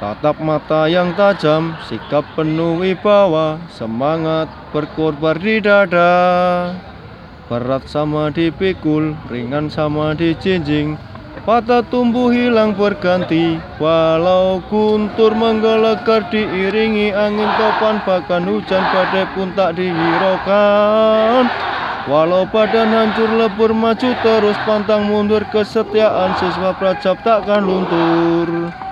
tatap mata yang tajam, sikap penuh wibawa, semangat berkorban di dada. Berat sama dipikul, ringan sama dijinjing, patah tumbuh hilang berganti, walau guntur menggelegar diiringi angin topan, bahkan hujan badai pun tak dihiraukan. Walau badan hancur lebur, maju terus pantang mundur, kesetiaan siswa Prajab takkan luntur.